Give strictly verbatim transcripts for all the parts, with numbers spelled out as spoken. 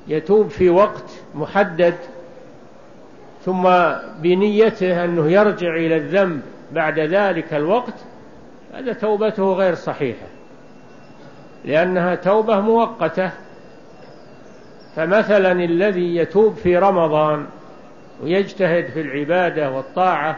يتوب في وقت محدد ثم بنيته أنه يرجع إلى الذنب بعد ذلك الوقت، هذا توبته غير صحيحة، لأنها توبة مؤقتة. فمثلا الذي يتوب في رمضان ويجتهد في العبادة والطاعة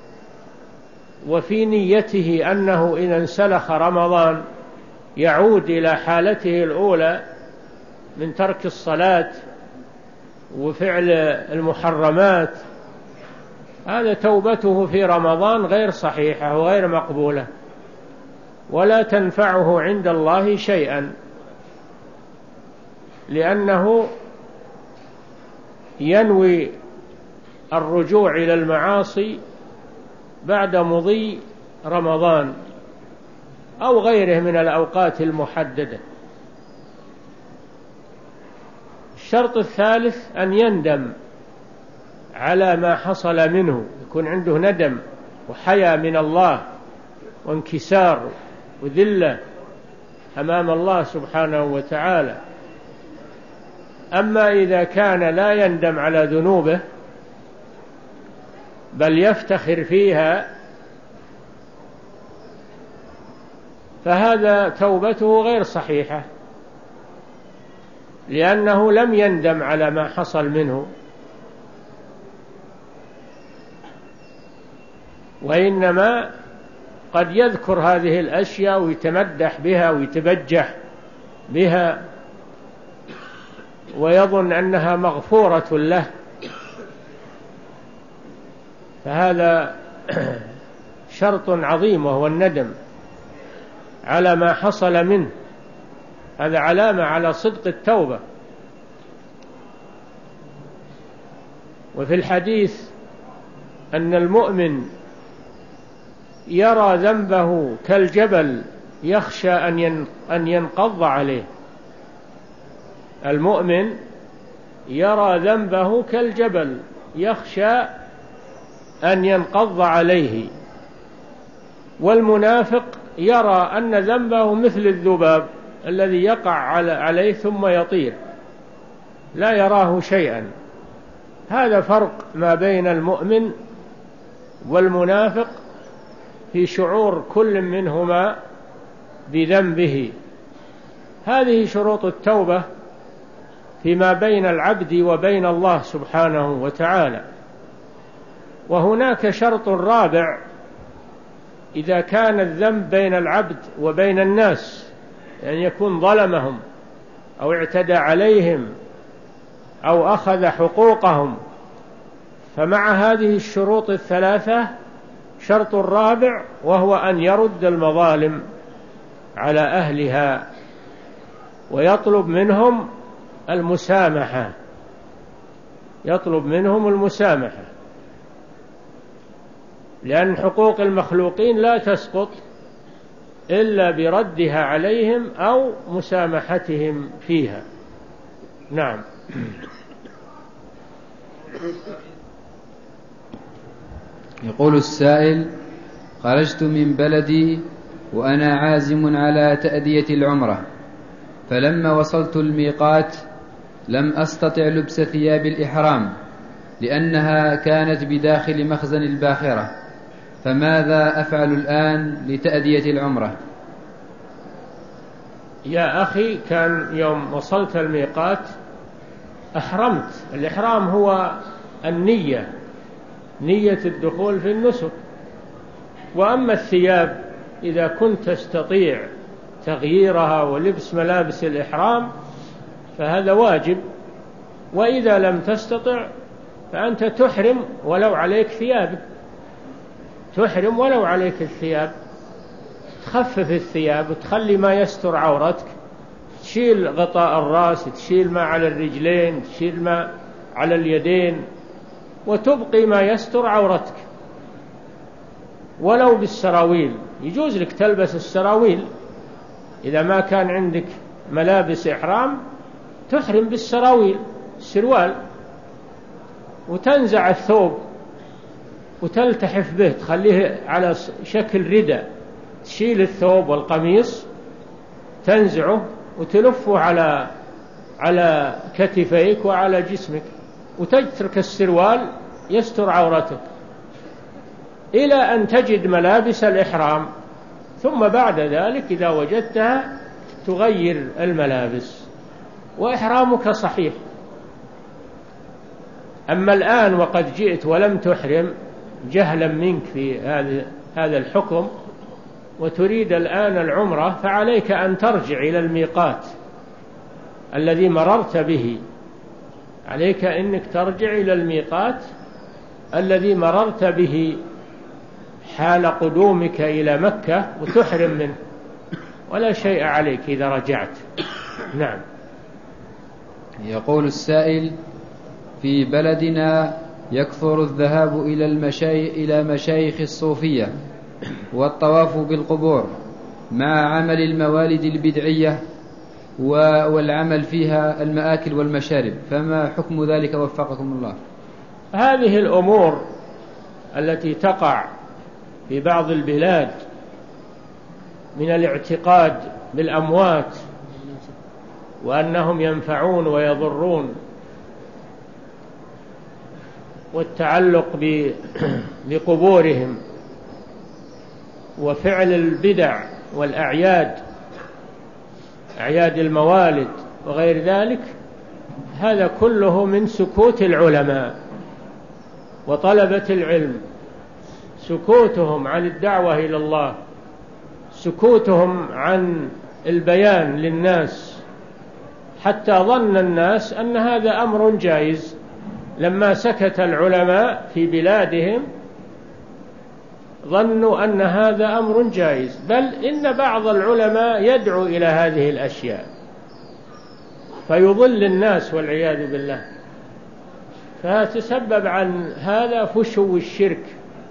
وفي نيته أنه إذا انسلخ رمضان يعود إلى حالته الأولى من ترك الصلاة وفعل المحرمات، هذا توبته في رمضان غير صحيحة وغير مقبولة ولا تنفعه عند الله شيئا، لأنه ينوي الرجوع إلى المعاصي بعد مضي رمضان أو غيره من الأوقات المحددة. الشرط الثالث أن يندم على ما حصل منه، يكون عنده ندم وحياء من الله وانكسار وذلة أمام الله سبحانه وتعالى. أما إذا كان لا يندم على ذنوبه بل يفتخر فيها فهذا توبته غير صحيحة، لأنه لم يندم على ما حصل منه، وإنما قد يذكر هذه الأشياء ويتمدح بها ويتبجح بها ويظن أنها مغفورة له، فهذا شرط عظيم وهو الندم على ما حصل منه، هذا علامة على صدق التوبة. وفي الحديث أن المؤمن يرى ذنبه كالجبل يخشى أن ينقض عليه، المؤمن يرى ذنبه كالجبل يخشى أن ينقض عليه، والمنافق يرى أن ذنبه مثل الذباب الذي يقع عليه ثم يطير لا يراه شيئا. هذا فرق ما بين المؤمن والمنافق في شعور كل منهما بذنبه. هذه شروط التوبة فيما بين العبد وبين الله سبحانه وتعالى. وهناك شرط رابع إذا كان الذنب بين العبد وبين الناس، يعني يكون ظلمهم أو اعتدى عليهم أو أخذ حقوقهم، فمع هذه الشروط الثلاثة شرط رابع وهو أن يرد المظالم على أهلها ويطلب منهم المسامحة، يطلب منهم المسامحة، لأن حقوق المخلوقين لا تسقط إلا بردها عليهم أو مسامحتهم فيها. نعم. يقول السائل: خرجت من بلدي وأنا عازم على تأدية العمرة، فلما وصلت الميقات لم أستطع لبس ثياب الإحرام لأنها كانت بداخل مخزن الباخرة، فماذا أفعل الآن لتأدية العمرة؟ يا أخي، كان يوم وصلت الميقات أحرمت. الإحرام هو النية، نية الدخول في النسك. وأما الثياب إذا كنت تستطيع تغييرها ولبس ملابس الإحرام فهذا واجب، وإذا لم تستطع فأنت تحرم ولو عليك ثياب، تحرم ولو عليك الثياب، تخفف الثياب وتخلي ما يستر عورتك، تشيل غطاء الرأس، تشيل ما على الرجلين، تشيل ما على اليدين، وتبقي ما يستر عورتك ولو بالسراويل. يجوز لك تلبس السراويل إذا ما كان عندك ملابس إحرام، تحرم بالسراويل السروال، وتنزع الثوب وتلتحف به، تخليه على شكل رداء، تشيل الثوب والقميص تنزعه وتلفه على على كتفيك وعلى جسمك، وتترك السروال يستر عورتك إلى أن تجد ملابس الإحرام، ثم بعد ذلك إذا وجدتها تغير الملابس وإحرامك صحيح. أما الآن وقد جئت ولم تحرم جهلا منك في هذا الحكم وتريد الآن العمرة، فعليك أن ترجع إلى الميقات الذي مررت به، عليك أنك ترجع إلى الميقات الذي مررت به حال قدومك إلى مكة وتحرم منه، ولا شيء عليك إذا رجعت. نعم. يقول السائل: في بلدنا يكثر الذهاب إلى المشايخ إلى مشايخ الصوفية والطواف بالقبور مع عمل الموالد البدعية والعمل فيها المآكل والمشارب، فما حكم ذلك وفقكم الله؟ هذه الأمور التي تقع في بعض البلاد من الاعتقاد بالأموات وأنهم ينفعون ويضرون، والتعلق بقبورهم، وفعل البدع والأعياد، أعياد الموالد وغير ذلك، هذا كله من سكوت العلماء وطلبة العلم، سكوتهم عن الدعوة إلى الله، سكوتهم عن البيان للناس، حتى ظن الناس أن هذا أمر جائز. لما سكت العلماء في بلادهم ظنوا أن هذا أمر جائز، بل إن بعض العلماء يدعو إلى هذه الأشياء فيضل الناس والعياذ بالله، فتسبب عن هذا فشو الشرك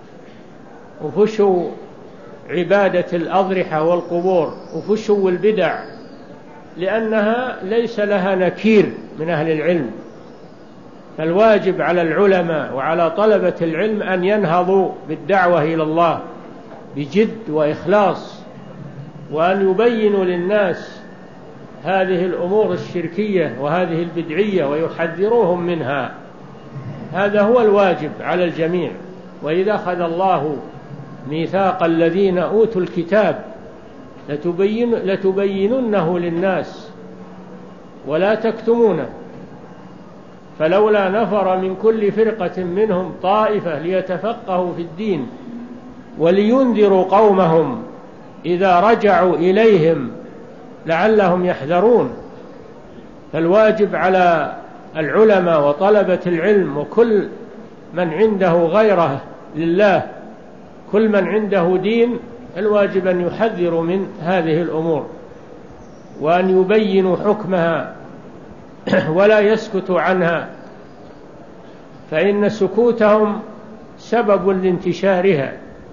وفشو عبادة الأضرحة والقبور وفشو البدع، لأنها ليس لها نكير من أهل العلم. فالواجب على العلماء وعلى طلبة العلم أن ينهضوا بالدعوة إلى الله بجد وإخلاص، وأن يبينوا للناس هذه الأمور الشركية وهذه البدعية ويحذروهم منها. هذا هو الواجب على الجميع. وإذا أخذ الله ميثاق الذين أوتوا الكتاب لتبين لتبيننه للناس ولا تكتمونه، فلولا نفر من كل فرقة منهم طائفة ليتفقهوا في الدين ولينذروا قومهم إذا رجعوا إليهم لعلهم يحذرون. فالواجب على العلماء وطلبة العلم وكل من عنده غيره لله، كل من عنده دين، الواجب أن يحذروا من هذه الأمور وأن يبينوا حكمها ولا يسكتوا عنها، فإن سكوتهم سبب لانتشارها،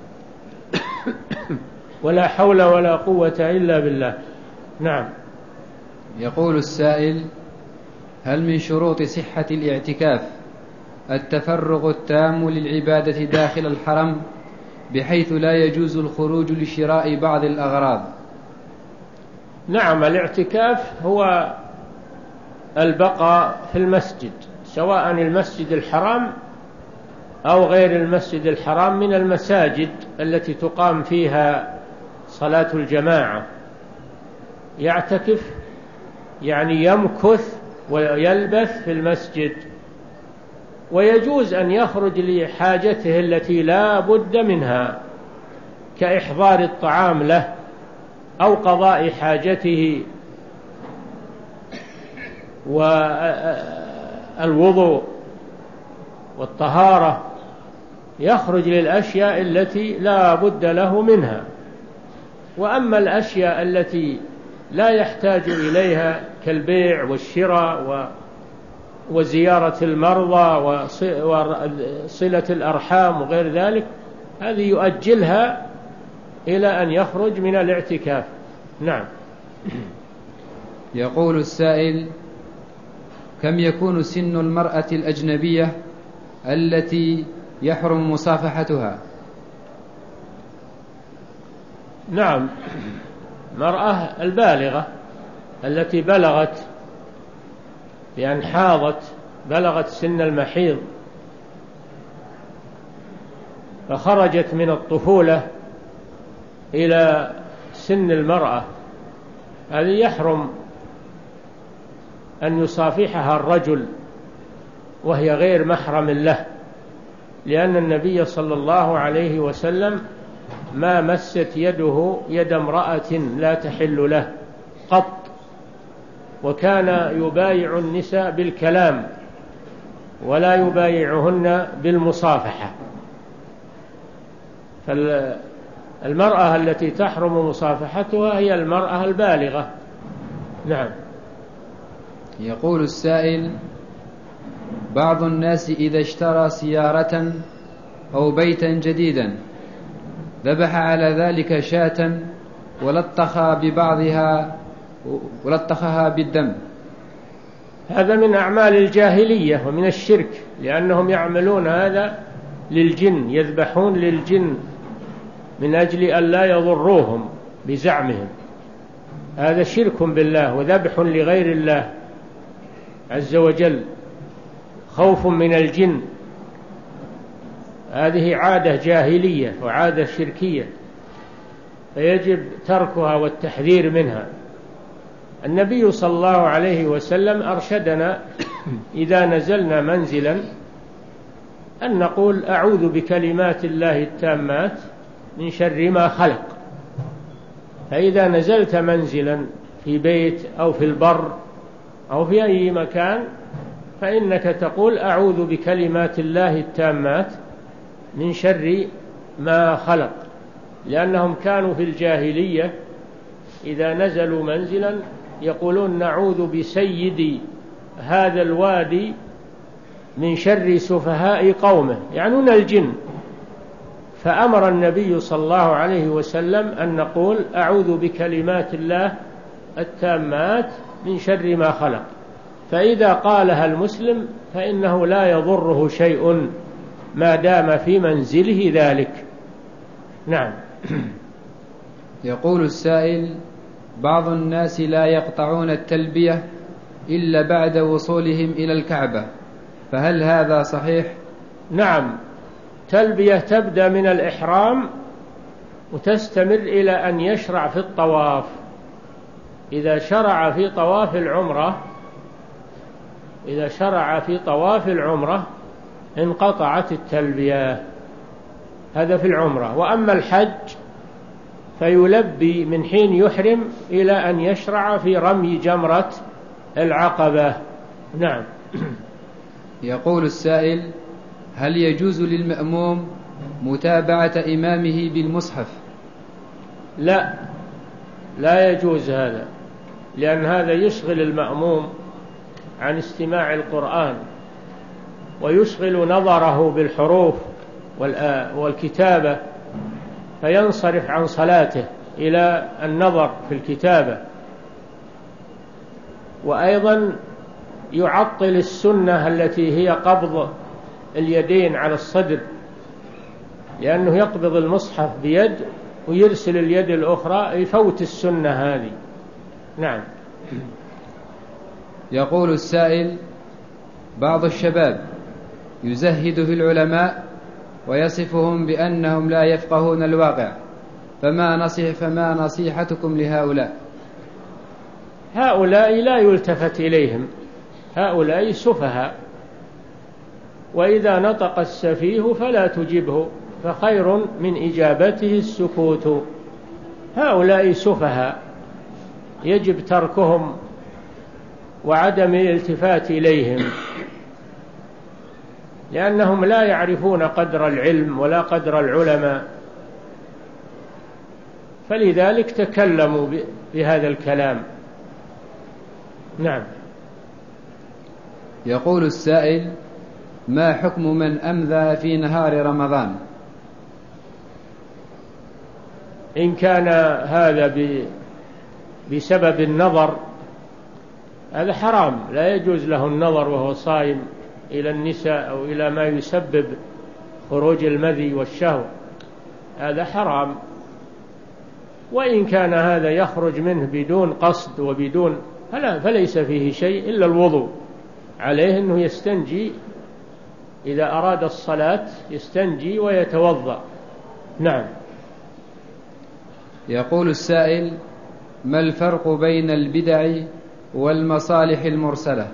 ولا حول ولا قوة إلا بالله. نعم. يقول السائل: هل من شروط صحة الاعتكاف التفرغ التام للعبادة داخل الحرم بحيث لا يجوز الخروج لشراء بعض الأغراض؟ نعم، الاعتكاف هو البقاء في المسجد، سواء المسجد الحرام أو غير المسجد الحرام من المساجد التي تقام فيها صلاة الجماعة. يعتكف يعني يمكث ويلبث في المسجد، ويجوز أن يخرج لحاجته التي لا بد منها كإحضار الطعام له أو قضاء حاجته والوضوء والطهارة، يخرج للأشياء التي لا بد له منها. وأما الأشياء التي لا يحتاج إليها كالبيع والشراء وزيارة المرضى وصلة الأرحام وغير ذلك، هذه يؤجلها إلى أن يخرج من الاعتكاف. نعم. يقول السائل: كم يكون سن المرأة الأجنبية التي يحرم مصافحتها؟ نعم، المرأة البالغة التي بلغت بأن حاضت بلغت سن المحيض فخرجت من الطفولة إلى سن المرأة، هذه يحرم أن يصافحها الرجل وهي غير محرم له، لأن النبي صلى الله عليه وسلم ما مست يده يد امرأة لا تحل له قط، وكان يبايع النساء بالكلام ولا يبايعهن بالمصافحة. فالمرأة التي تحرم مصافحتها هي المرأة البالغة. نعم. يقول السائل: بعض الناس إذا اشترى سيارة أو بيتا جديدا ذبح على ذلك شاة ولطخها ببعضها ولطخها بالدم. هذا من أعمال الجاهلية ومن الشرك، لأنهم يعملون هذا للجن، يذبحون للجن من أجل أن لا يضروهم بزعمهم. هذا شرك بالله وذبح لغير الله عز وجل، خوف من الجن. هذه عادة جاهلية وعادة شركية، فيجب تركها والتحذير منها. النبي صلى الله عليه وسلم أرشدنا إذا نزلنا منزلا أن نقول: أعوذ بكلمات الله التامات من شر ما خلق. فإذا نزلت منزلا في بيت أو في البر أو في أي مكان فإنك تقول: أعوذ بكلمات الله التامات من شر ما خلق، لأنهم كانوا في الجاهلية إذا نزلوا منزلا يقولون: نعوذ بسيد هذا الوادي من شر سفهاء قومه، يعنون الجن. فأمر النبي صلى الله عليه وسلم أن نقول: أعوذ بكلمات الله التامات من شر ما خلق. فإذا قالها المسلم فإنه لا يضره شيء ما دام في منزله ذلك. نعم. يقول السائل: بعض الناس لا يقطعون التلبية إلا بعد وصولهم إلى الكعبة، فهل هذا صحيح؟ نعم، تلبية تبدأ من الإحرام وتستمر إلى أن يشرع في الطواف. إذا شرع في طواف العمرة إذا شرع في طواف العمرة انقطعت التلبية، هذا في العمرة. وأما الحج فيلبي من حين يحرم إلى أن يشرع في رمي جمرة العقبة. نعم. يقول السائل: هل يجوز للمأموم متابعة إمامه بالمصحف؟ لا، لا يجوز هذا، لأن هذا يشغل المأموم عن استماع القرآن ويشغل نظره بالحروف والكتابة، فينصرف عن صلاته إلى النظر في الكتابة. وأيضا يعطل السنة التي هي قبض اليدين على الصدر، لأنه يقبض المصحف بيد ويرسل اليد الأخرى، يفوت السنة هذه. نعم. يقول السائل: بعض الشباب يزهد في العلماء ويصفهم بأنهم لا يفقهون الواقع، فما نصيح فما نصيحتكم لهؤلاء؟ هؤلاء لا يلتفت إليهم، هؤلاء سفهاء، وإذا نطق السفيه فلا تجبه، فخير من إجابته السكوت. هؤلاء سفهاء يجب تركهم وعدم الالتفات إليهم، لأنهم لا يعرفون قدر العلم ولا قدر العلماء، فلذلك تكلموا بهذا الكلام. نعم. يقول السائل: ما حكم من أمذى في نهار رمضان؟ إن كان هذا بسبب النظر هذا حرام، لا يجوز له النظر وهو صائم إلى النساء أو إلى ما يسبب خروج المذي والشهوة، هذا حرام. وإن كان هذا يخرج منه بدون قصد وبدون فلا فليس فيه شيء إلا الوضوء، عليه أنه يستنجي إذا أراد الصلاة، يستنجي ويتوضأ. نعم. يقول السائل: ما الفرق بين البدع والمصالح المرسلة؟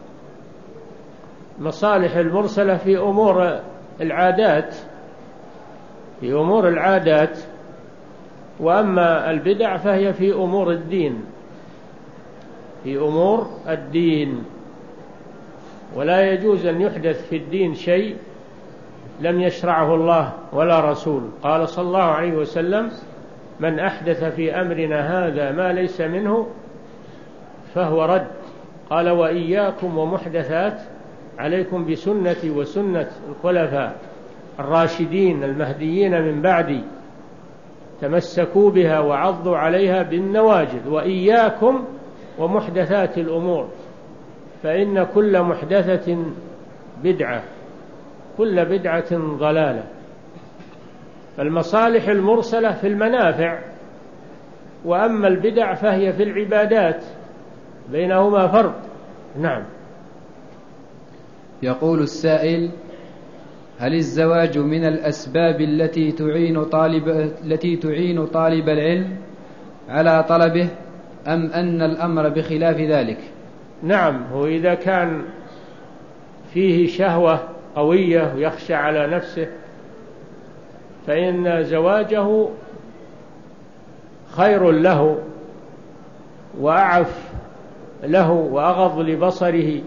مصالح المرسلة في أمور العادات، في أمور العادات، وأما البدع فهي في أمور الدين، في أمور الدين. ولا يجوز أن يحدث في الدين شيء لم يشرعه الله ولا رسول. قال صلى الله عليه وسلم: من أحدث في أمرنا هذا ما ليس منه فهو رد. قال: وإياكم ومحدثات، عليكم بسنتي وسنة الخلفاء الراشدين المهديين من بعدي، تمسكوا بها وعضوا عليها بالنواجذ، وإياكم ومحدثات الأمور، فإن كل محدثة بدعة، كل بدعة ضلالة. فالمصالح المرسلة في المنافع، وأما البدع فهي في العبادات، بينهما فرق. نعم. يقول السائل: هل الزواج من الأسباب التي تعين طالب التي تعين طالب العلم على طلبه، أم أن الأمر بخلاف ذلك؟ نعم، هو إذا كان فيه شهوة قوية ويخشى على نفسه فإن زواجه خير له وأعف له وأغض لبصره،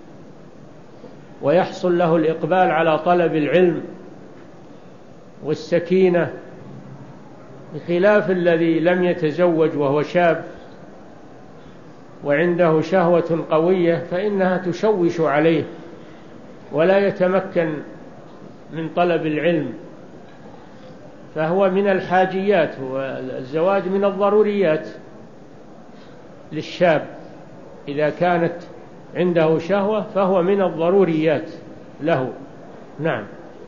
ويحصل له الإقبال على طلب العلم والسكينة، بخلاف الذي لم يتزوج وهو شاب وعنده شهوة قوية، فإنها تشوش عليه ولا يتمكن من طلب العلم. فهو من الحاجيات، والزواج من الضروريات للشاب. إذا كانت عنده شهوة فهو من الضروريات له. نعم.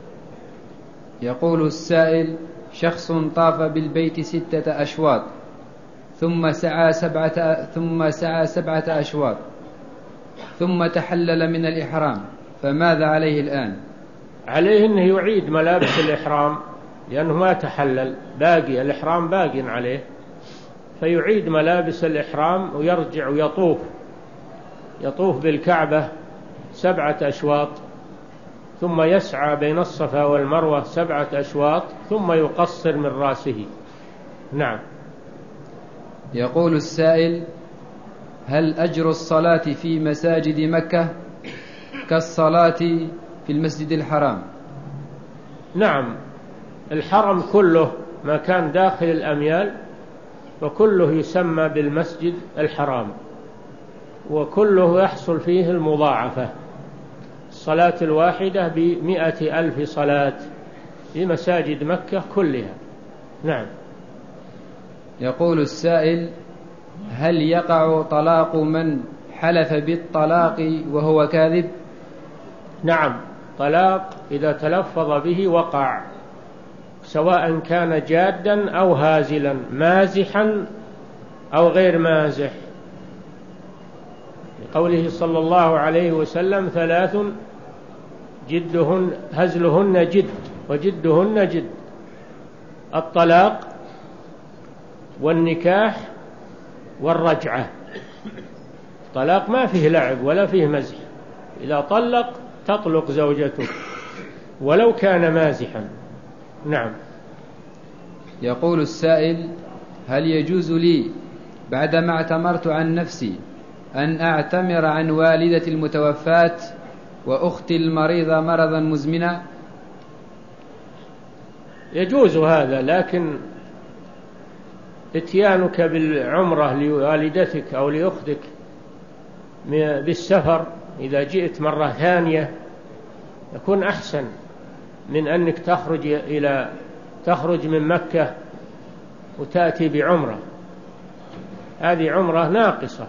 يقول السائل: شخص طاف بالبيت ستة أشواط ثم سعى سبعة ثم سعى سبعة أشواط ثم تحلل من الإحرام، فماذا عليه الآن؟ عليه أنه يعيد ملابس الإحرام، لأنه ما تحلل، باقي الإحرام باقي عليه، فيعيد ملابس الإحرام ويرجع ويطوف يطوف بالكعبة سبعة أشواط، ثم يسعى بين الصفا والمروة سبعة أشواط، ثم يقصر من رأسه. نعم. يقول السائل: هل أجر الصلاة في مساجد مكة كالصلاة في المسجد الحرام؟ نعم، الحرم كله ما كان داخل الأميال فكله يسمى بالمسجد الحرام، وكله يحصل فيه المضاعفة، الصلاة الواحدة بمئة ألف صلاة في مساجد مكة كلها. نعم. يقول السائل: هل يقع طلاق من حلف بالطلاق وهو كاذب؟ نعم، طلاق إذا تلفظ به وقع، سواء كان جادا أو هازلا، مازحا أو غير مازح، لقوله صلى الله عليه وسلم: ثلاث جدهن هزلهن جد وجدهن جد: الطلاق والنكاح والرجعة. الطلاق ما فيه لعب ولا فيه مزح، إذا طلق تطلق زوجته ولو كان مازحا. نعم. يقول السائل: هل يجوز لي بعدما اعتمرت عن نفسي أن أعتمر عن والدتي المتوفاة وأختي المريضة مرضا مزمنا؟ يجوز هذا، لكن اتيانك بالعمرة لوالدتك أو لأختك بالسفر إذا جئت مرة ثانية يكون أحسن من أنك تخرج إلى تخرج من مكة وتأتي بعمرة، هذه عمرة ناقصة.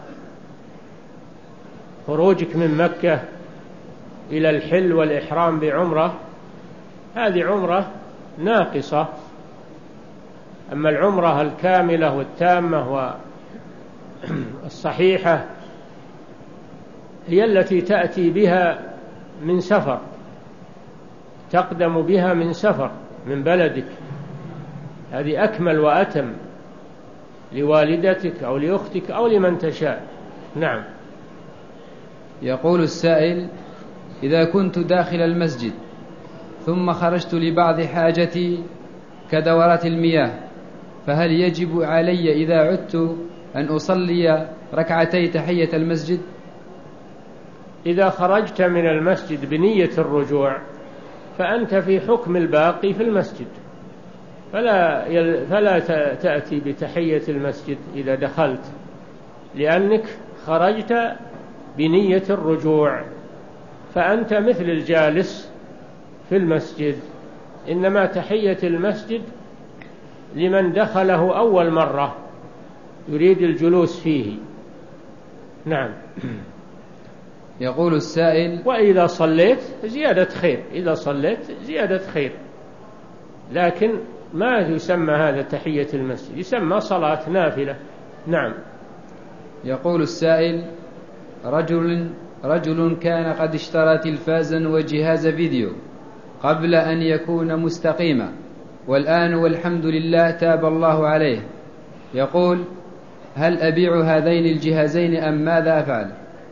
خروجك من مكة إلى الحل والإحرام بعمرة هذه عمرة ناقصة، أما العمرة الكاملة والتامة والصحيحة هي التي تأتي بها من سفر، تقدم بها من سفر من بلدك، هذه أكمل وأتم لوالدتك أو لأختك أو لمن تشاء. نعم. يقول السائل: إذا كنت داخل المسجد ثم خرجت لبعض حاجتي كدورات المياه، فهل يجب علي إذا عدت أن أصلي ركعتي تحية المسجد؟ إذا خرجت من المسجد بنية الرجوع فأنت في حكم الباقي في المسجد، فلا يل فلا تأتي بتحية المسجد إذا دخلت، لأنك خرجت بنية الرجوع، فأنت مثل الجالس في المسجد. إنما تحية المسجد لمن دخله أول مرة يريد الجلوس فيه. نعم. يقول السائل: وإذا صليت زيادة خير، إذا صليت زيادة خير، لكن ما يسمى هذا تحية المسجد، يسمى صلاة نافلة. نعم. يقول السائل: رجل رجل كان قد اشترى تلفازا وجهاز فيديو قبل أن يكون مستقيما، والآن والحمد لله تاب الله عليه، يقول: هل أبيع هذين الجهازين أم ماذا أفعل؟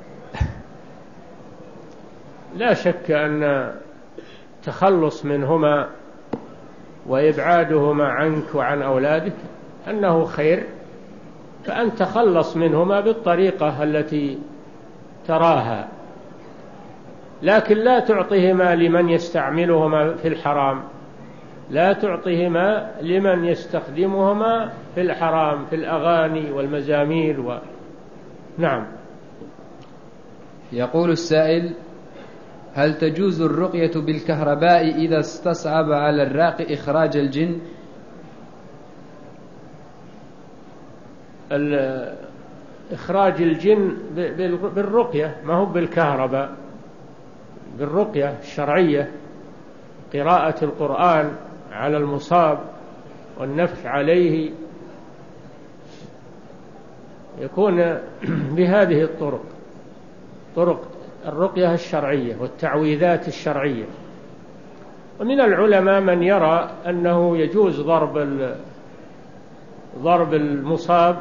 لا شك أن تخلص منهما وإبعادهما عنك وعن أولادك أنه خير، فأن تخلص منهما بالطريقة التي تراها، لكن لا تعطيهما لمن يستعملهما في الحرام، لا تعطيهما لمن يستخدمهما في الحرام، في الأغاني والمزامير و... نعم. يقول السائل: هل تجوز الرقية بالكهرباء إذا استصعب على الراقي إخراج الجن؟ إخراج الجن بالرقية، ما هو بالكهرباء، بالرقية الشرعية، قراءة القرآن على المصاب والنفخ عليه، يكون بهذه الطرق، طرق الرقية الشرعية والتعويذات الشرعية. ومن العلماء من يرى أنه يجوز ضرب ضرب المصاب،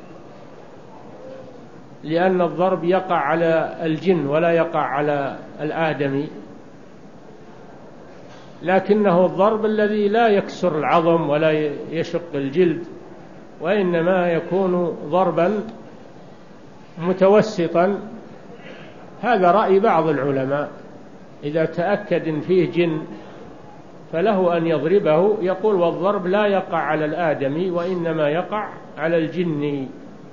لأن الضرب يقع على الجن ولا يقع على الآدمي، لكنه الضرب الذي لا يكسر العظم ولا يشق الجلد، وإنما يكون ضربا متوسطا. هذا رأي بعض العلماء، إذا تأكد إن فيه جن فله أن يضربه، يقول: والضرب لا يقع على الآدمي وإنما يقع على الجن.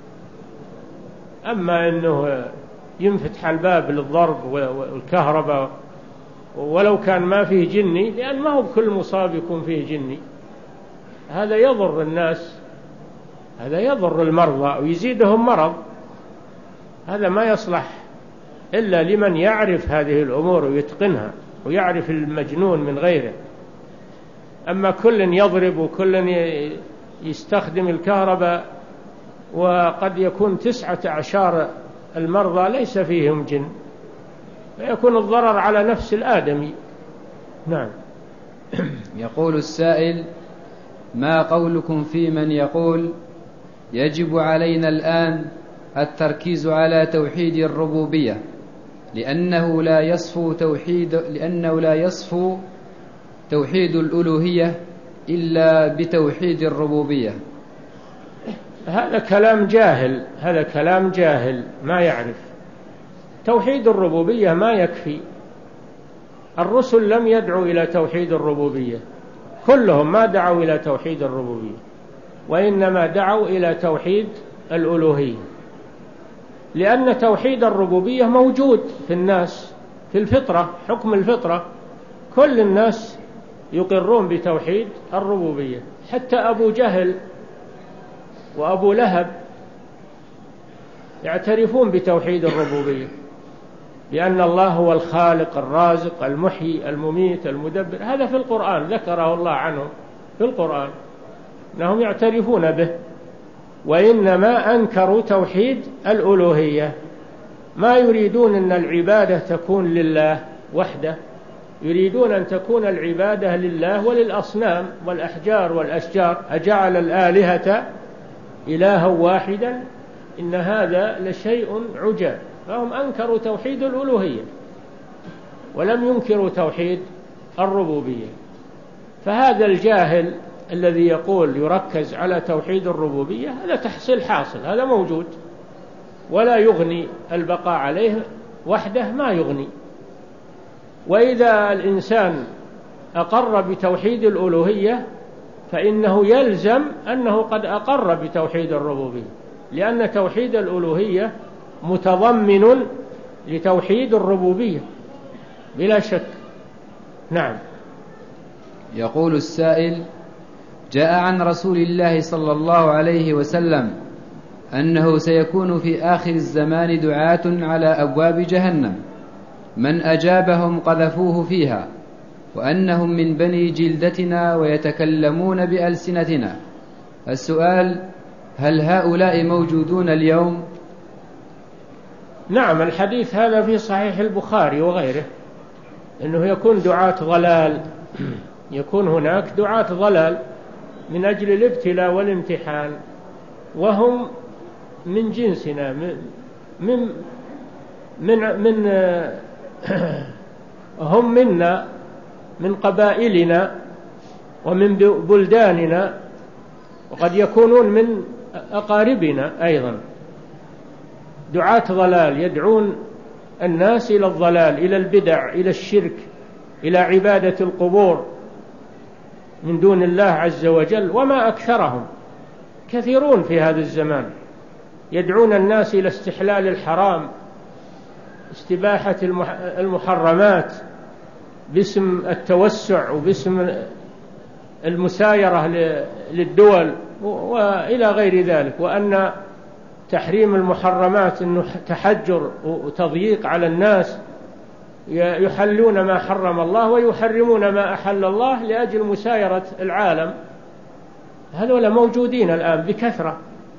أما أنه ينفتح الباب للضرب والكهرباء ولو كان ما فيه جني، لأن ما هو بكل مصاب يكون فيه جني، هذا يضر الناس، هذا يضر المرضى ويزيدهم مرض، هذا ما يصلح إلا لمن يعرف هذه الأمور ويتقنها ويعرف المجنون من غيره. أما كل يضرب وكل يستخدم الكهرباء، وقد يكون تسعة أعشار المرضى ليس فيهم جن، فيكون الضرر على نفس الآدمي. نعم. يقول السائل: ما قولكم في من يقول يجب علينا الآن التركيز على توحيد الربوبية لأنه لا يصفو توحيد لأنه لا يصفو توحيد الألوهية إلا بتوحيد الربوبية؟ هذا كلام جاهل، هذا كلام جاهل ما يعرف. توحيد الربوبية ما يكفي، الرسل لم يدعوا إلى توحيد الربوبية، كلهم ما دعوا إلى توحيد الربوبية، وإنما دعوا إلى توحيد الألوهية، لأن توحيد الربوبية موجود في الناس، في الفطرة، حكم الفطرة، كل الناس يقرون بتوحيد الربوبية، حتى أبو جهل وأبو لهب يعترفون بتوحيد الربوبية، لأن الله هو الخالق الرازق المحيي المميت المدبر، هذا في القرآن ذكره الله عنه في القرآن أنهم يعترفون به، وإنما أنكروا توحيد الألوهية، ما يريدون أن العبادة تكون لله وحده، يريدون أن تكون العبادة لله وللأصنام والأحجار والأشجار. أجعل الآلهة إلها واحدا إن هذا لشيء عجاب. فهم أنكروا توحيد الألوهية ولم ينكروا توحيد الربوبية. فهذا الجاهل الذي يقول يركز على توحيد الربوبية هذا تحصيل حاصل، هذا موجود، ولا يغني البقاء عليه وحده، ما يغني. وإذا الإنسان أقر بتوحيد الألوهية فإنه يلزم أنه قد أقر بتوحيد الربوبية، لأن توحيد الألوهية متضمن لتوحيد الربوبية بلا شك. نعم. يقول السائل: جاء عن رسول الله صلى الله عليه وسلم أنه سيكون في آخر الزمان دعاة على أبواب جهنم من أجابهم قذفوه فيها، وأنهم من بني جلدتنا ويتكلمون بألسنتنا. السؤال: هل هؤلاء موجودون اليوم؟ نعم، الحديث هذا في صحيح البخاري وغيره، أنه يكون دعاة ضلال، يكون هناك دعاة ضلال من أجل الابتلاء والامتحان، وهم من جنسنا، من من من, من هم منا، من قبائلنا ومن بلداننا، وقد يكونون من أقاربنا أيضا. دعاة ضلال يدعون الناس إلى الضلال، إلى البدع، إلى الشرك، إلى عبادة القبور من دون الله عز وجل. وما أكثرهم، كثيرون في هذا الزمان يدعون الناس إلى استحلال الحرام، استباحة المحرمات باسم التوسع وباسم المسايرة للدول وإلى غير ذلك، وأن تحريم المحرمات أنه تحجر وتضييق على الناس، يحلون ما حرم الله ويحرمون ما أحل الله لأجل مسايرة العالم. هذول موجودين الآن بكثرة،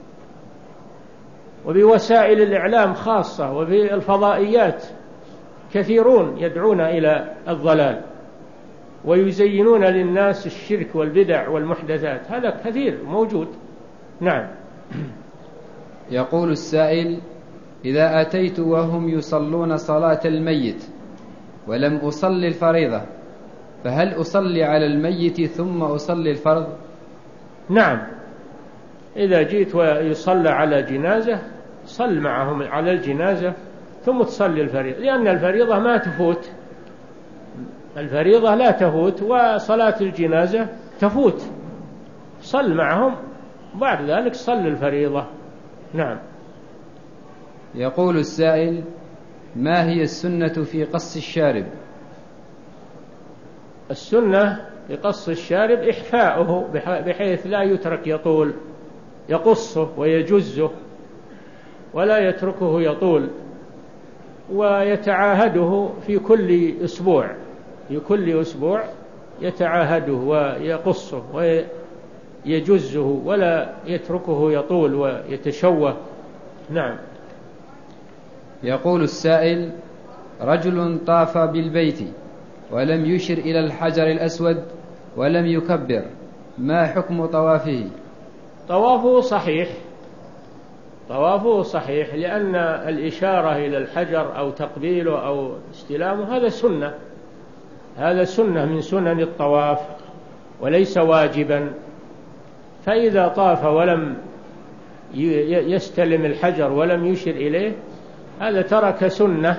وبوسائل الإعلام خاصة، وبالفضائيات كثيرون يدعون إلى الضلال ويزينون للناس الشرك والبدع والمحدثات، هذا كثير موجود. نعم. يقول السائل: إذا أتيت وهم يصلون صلاة الميت ولم أصلي الفريضة، فهل أصلي على الميت ثم أصلي الفرض؟ نعم، إذا جيت ويصلى على جنازة صل معهم على الجنازة ثم تصلي الفريضة، لأن الفريضة ما تفوت، الفريضة لا تفوت، وصلاة الجنازة تفوت. صل معهم بعد ذلك صل الفريضة. نعم. يقول السائل: ما هي السنة في قص الشارب؟ السنة في قص الشارب إحفاؤه بحيث لا يترك يطول، يقصه ويجزه ولا يتركه يطول، ويتعاهده في كل أسبوع، في كل أسبوع يتعاهده ويقصه ويجزه ولا يتركه يطول ويتشوه. نعم. يقول السائل: رجل طاف بالبيت ولم يشر إلى الحجر الأسود ولم يكبر، ما حكم طوافه؟ طوافه صحيح، طوافه صحيح، لأن الإشارة إلى الحجر أو تقبيله أو استلامه هذا سنة، هذا سنة من سنن الطواف وليس واجبا. فإذا طاف ولم يستلم الحجر ولم يشر إليه هذا ترك سنة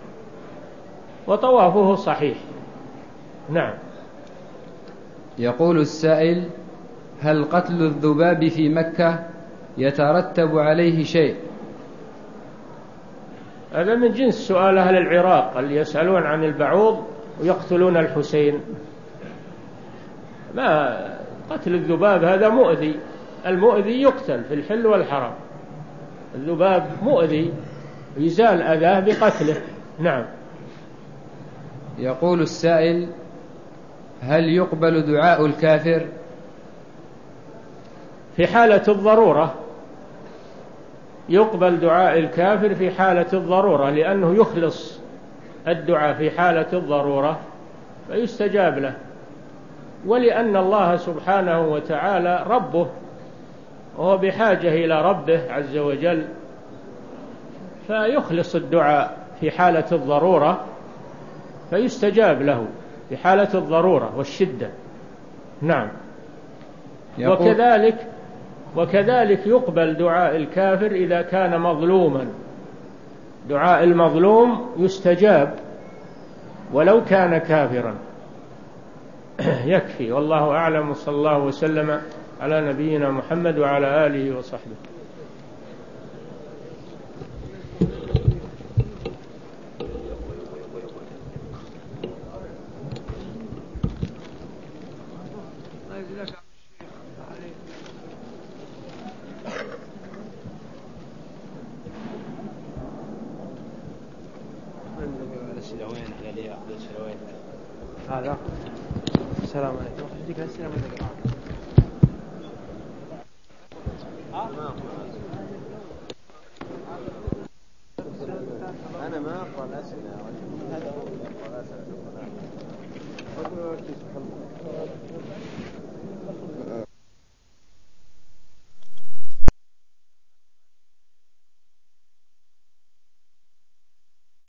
وطوافه صحيح. نعم. يقول السائل: هل قتل الذباب في مكة يترتب عليه شيء؟ هذا من جنس سؤال أهل العراق اللي يسألون عن البعوض ويقتلون الحسين. ما قتل الذباب هذا مؤذي، المؤذي يقتل في الحل والحرام، الذباب مؤذي يزال أذاه بقتله. نعم. يقول السائل: هل يقبل دعاء الكافر؟ في حالة الضرورة، يقبل دعاء الكافر في حالة الضرورة، لأنه يخلص الدعاء في حالة الضرورة فيستجاب له، ولأن الله سبحانه وتعالى ربه وهو بحاجة إلى ربه عز وجل، فيخلص الدعاء في حالة الضرورة فيستجاب له في حالة الضرورة والشدة. نعم. وكذلك وكذلك يقبل دعاء الكافر إذا كان مظلوما، دعاء المظلوم يستجاب ولو كان كافرا. يكفي، والله أعلم، وصلى الله وسلم على نبينا محمد وعلى آله وصحبه. هذا السلام عليكم. يديك السلام عليكم. أنا ما أقرأ الأسئلة، هذا هو الأسئلة.